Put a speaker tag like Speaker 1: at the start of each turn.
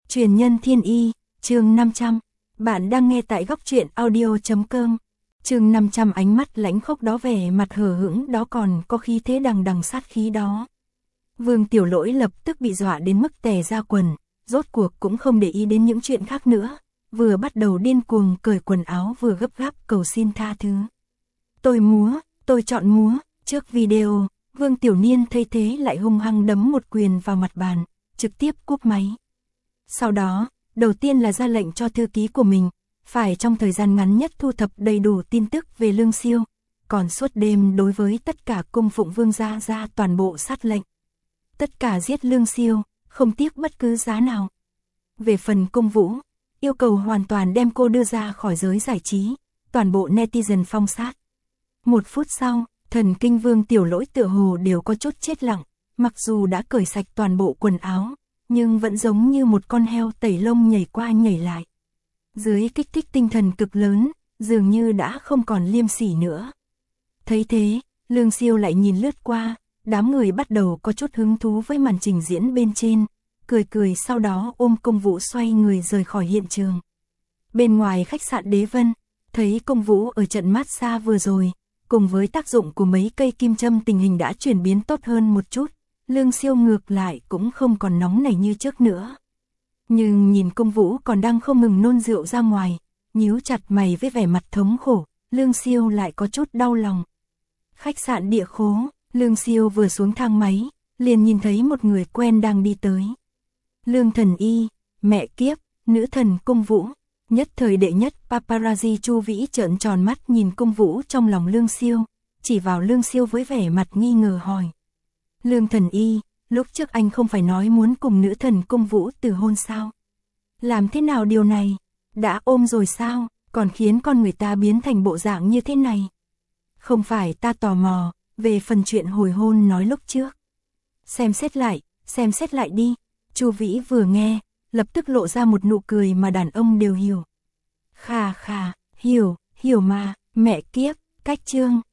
Speaker 1: Truyền nhân thiên y, chương 500. Bạn đang nghe tại góc truyện audio.com. Chương 500 ánh mắt lãnh khốc đó, vẻ mặt hờ hững đó, còn có khí thế đằng đằng sát khí đó. Vương Tiểu Lỗi lập tức bị dọa đến mức tè ra quần, rốt cuộc cũng không để ý đến những chuyện khác nữa, vừa bắt đầu điên cuồng cởi quần áo vừa gấp gáp cầu xin tha thứ. Tôi chọn múa. Trước video, Vương Tiểu Niên thấy thế lại hung hăng đấm một quyền vào mặt bàn, trực tiếp cúp máy. Sau đó, đầu tiên là ra lệnh cho thư ký của mình, phải trong thời gian ngắn nhất thu thập đầy đủ tin tức về Lương Siêu, còn suốt đêm đối với tất cả cung phụng Vương gia ra toàn bộ sát lệnh. Tất cả giết Lương Siêu, không tiếc bất cứ giá nào. Về phần Cung Vũ, yêu cầu hoàn toàn đem cô đưa ra khỏi giới giải trí, toàn bộ netizen phong sát. Một phút sau, thần kinh Vương Tiểu Lỗi tựa hồ đều có chút chết lặng, mặc dù đã cởi sạch toàn bộ quần áo, nhưng vẫn giống như một con heo tẩy lông nhảy qua nhảy lại. Dưới kích thích tinh thần cực lớn, dường như đã không còn liêm sỉ nữa. Thấy thế, Lương Siêu lại nhìn lướt qua, đám người bắt đầu có chút hứng thú với màn trình diễn bên trên, cười sau đó ôm Cung Vũ xoay người rời khỏi hiện trường. Bên ngoài khách sạn Đế Vân, thấy Cung Vũ ở trận massage vừa rồi, cùng với tác dụng của mấy cây kim châm tình hình đã chuyển biến tốt hơn một chút, Lương Siêu ngược lại cũng không còn nóng nảy như trước nữa. Nhưng nhìn Cung Vũ còn đang không ngừng nôn rượu ra ngoài, nhíu chặt mày với vẻ mặt thống khổ, Lương Siêu lại có chút đau lòng. Khách sạn Địa Khố, Lương Siêu vừa xuống thang máy, liền nhìn thấy một người quen đang đi tới. Lương Thần Y, mẹ kiếp, nữ thần Cung Vũ. Nhất thời đệ nhất paparazzi Chu Vĩ trợn tròn mắt nhìn Cung Vũ trong lòng Lương Siêu, chỉ vào Lương Siêu với vẻ mặt nghi ngờ hỏi. Lương Thần Y, lúc trước anh không phải nói muốn cùng nữ thần Cung Vũ từ hôn sao? Làm thế nào điều này? Đã ôm rồi sao? Còn khiến con người ta biến thành bộ dạng như thế này? Không phải ta tò mò về phần chuyện hồi hôn nói lúc trước. Xem xét lại đi. Chu Vĩ vừa nghe, lập tức lộ ra một nụ cười mà đàn ông đều hiểu. Khà, hiểu mà, mẹ kiếp, cách chương.